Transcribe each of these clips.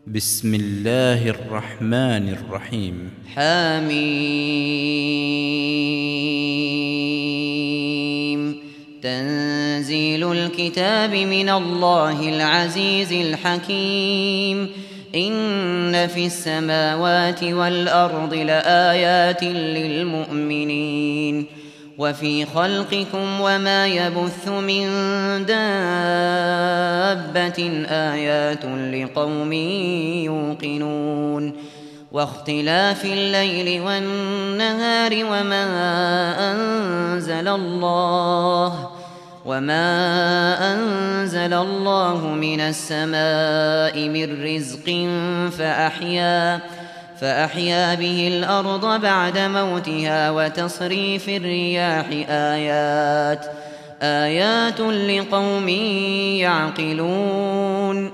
بسم الله الرحمن الرحيم. حميم. تنزيل الكتاب من الله العزيز الحكيم. إن في السماوات والأرض لآيات للمؤمنين وفي خلقكم وما يبث من دابة آيات لقوم يوقنون واختلاف الليل والنهار وما أنزل الله من السماء من رزق فأحيا به الأرض بعد موتها وتصريف الرياح آيات لقوم يعقلون.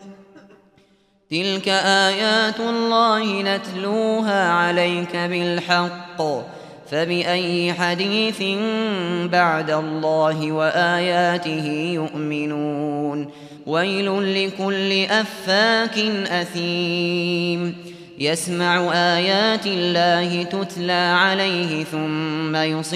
تلك آيات الله نتلوها عليك بالحق فبأي حديث بعد الله وآياته يؤمنون. ويل لكل أفاك أثيم يسمع آيات الله تتلى عليه ثم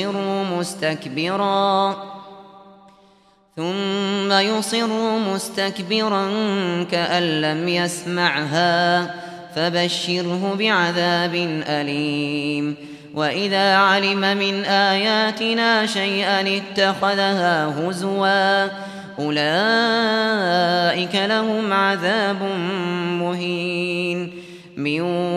يصر مستكبرا كأن لم يسمعها فبشره بعذاب أليم. وإذا علم من آياتنا شيئا اتخذها هزوا أولئك لهم عذاب مهين من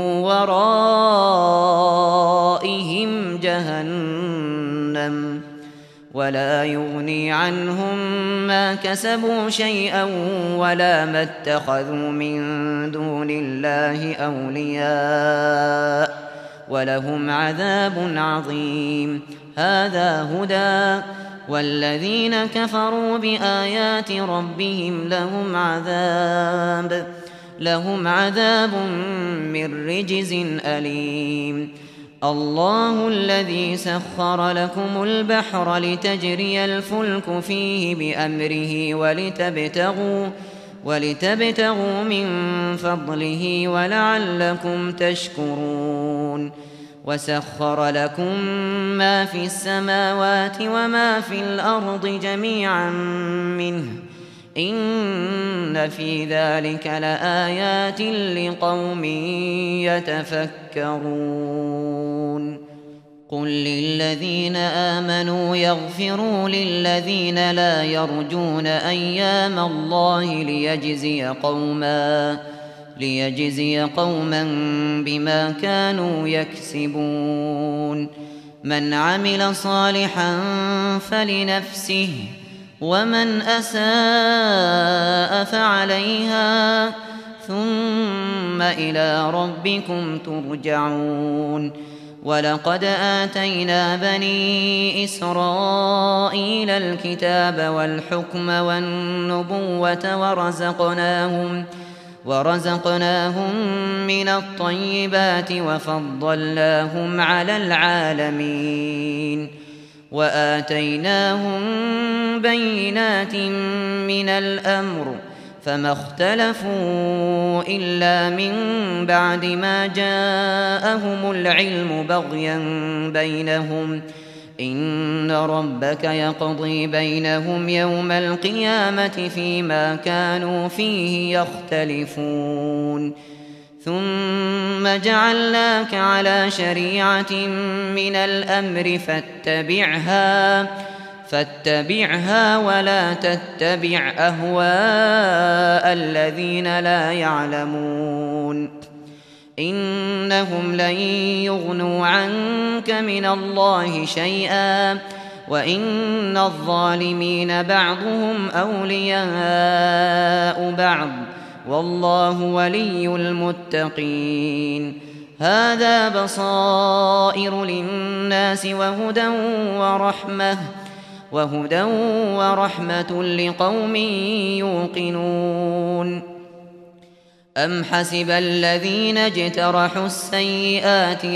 ورائهم جهنم ولا يغني عنهم ما كسبوا شيئا ولا ما اتخذوا من دون الله أولياء ولهم عذاب عظيم. هذا هدى والذين كفروا بآيات ربهم لهم عذاب من رجز أليم. الله الذي سخر لكم البحر لتجري الفلك فيه بأمره ولتبتغوا من فضله ولعلكم تشكرون. وسخر لكم ما في السماوات وما في الأرض جميعا منه إن في ذلك لآيات لقوم يتفكرون. قل للذين آمنوا يغفروا للذين لا يرجون أيام الله ليجزي قوما بما كانوا يكسبون. من عمل صالحا فلنفسه ومن أساء فعليها ثم إلى ربكم ترجعون. ولقد آتينا بني إسرائيل الكتاب والحكم والنبوة ورزقناهم من الطيبات وفضلناهم على العالمين وآتيناهم بينات من الأمر فما اختلفوا إلا من بعد ما جاءهم العلم بغيا بينهم إن ربك يقضي بينهم يوم القيامة فيما كانوا فيه يختلفون. ثم جعلناك على شريعة من الأمر فاتبعها ولا تتبع أهواء الذين لا يعلمون إنهم لن يغنوا عنك من الله شيئا وإن الظالمين بعضهم أولياء بعض والله ولي المتقين. هذا بصائر للناس وهدى ورحمة لقوم يوقنون. أم حسب الذين اجترحوا السيئات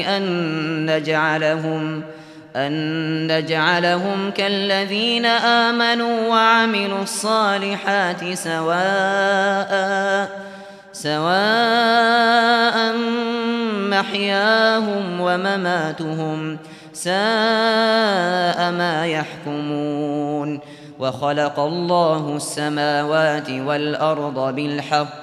أن نجعلهم كالذين آمنوا وعملوا الصالحات سواء محياهم ومماتهم ساء ما يحكمون وخلق الله السماوات والأرض بالحق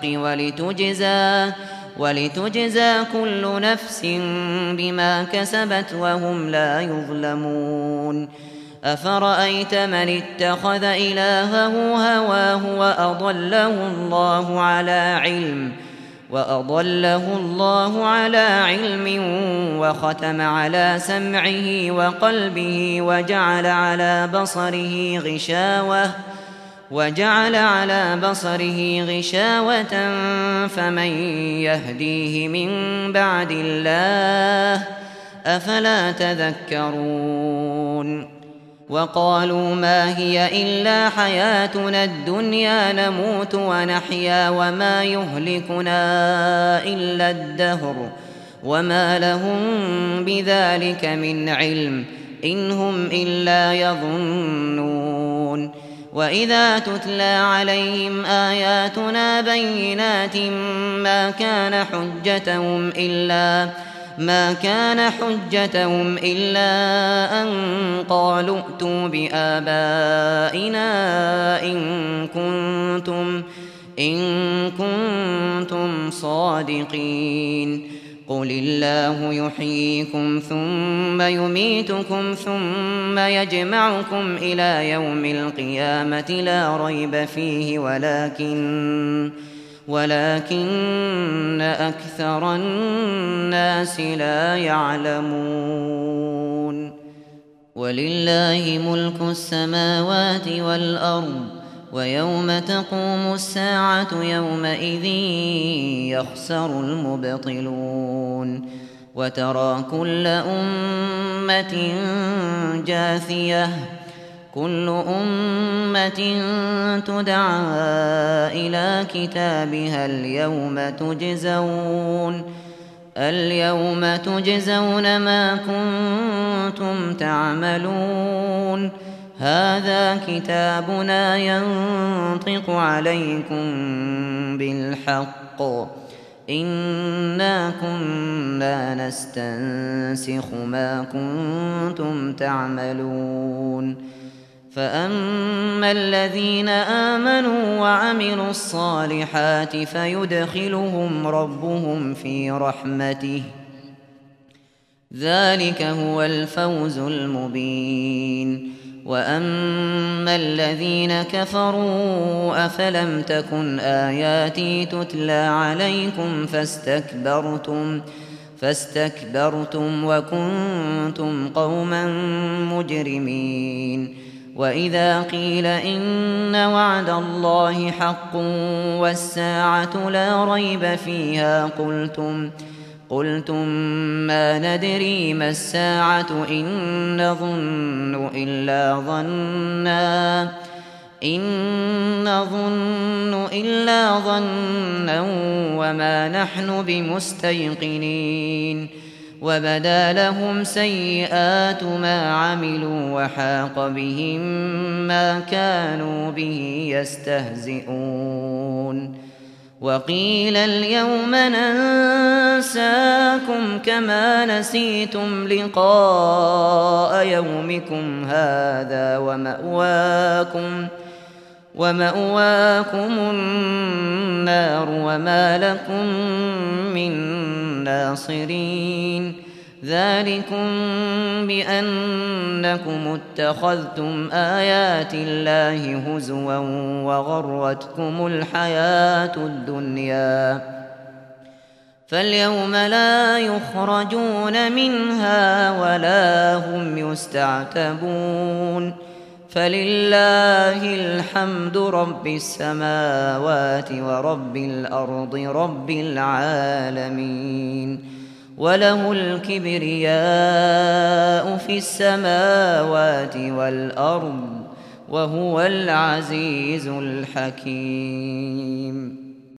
ولتجزى كل نفس بما كسبت وهم لا يظلمون أفرأيت من اتخذ إلهه هواه وأضله الله على علم وختم على سمعه وقلبه وجعل على بصره غشاوة فمن يهديه من بعد الله أفلا تذكرون وقالوا ما هي إلا حياتنا الدنيا نموت ونحيا وما يهلكنا إلا الدهر وما لهم بذلك من علم إن هم إلا يظنون وإذا تتلى عليهم آياتنا بينات ما كان حجتهم إلا أن قالوا ائتوا بآبائنا إن كنتم صادقين قل الله يحييكم ثم يميتكم ثم يجمعكم إلى يوم القيامة لا ريب فيه ولكن أكثر الناس لا يعلمون ولله ملك السماوات والأرض ويوم تقوم الساعة يومئذ يخسر المبطلون وترى كل أمة جاثية كل أمة تدعى إلى كتابها اليوم تجزون ما كنتم تعملون هذا كتابنا ينطق عليكم بالحق إنا كنا نستنسخ ما كنتم تعملون فأما الذين آمنوا وعملوا الصالحات فيدخلهم ربهم في رحمته ذلك هو الفوز المبين وأما الذين كفروا أفلم تكن آياتي تتلى عليكم فاستكبرتم وكنتم قوما مجرمين وإذا قيل إن وعد الله حق والساعة لا ريب فيها قلتم ما ندري ما الساعة إن نظن إلا ظنا وما نحن بمستيقنين وبدا لهم سيئات ما عملوا وحاق بهم ما كانوا به يستهزئون وقيل اليوم ننساكم كما نسيتم لقاء يومكم هذا ومأواكم النار وما لكم من ناصرين ذلكم بأنكم اتخذتم آيات الله هزوا وغرتكم الحياة الدنيا فاليوم لا يخرجون منها ولا هم يستعتبون فلله الحمد رب السماوات ورب الأرض رب العالمين وله الكبرياء في السماوات والأرض وهو العزيز الحكيم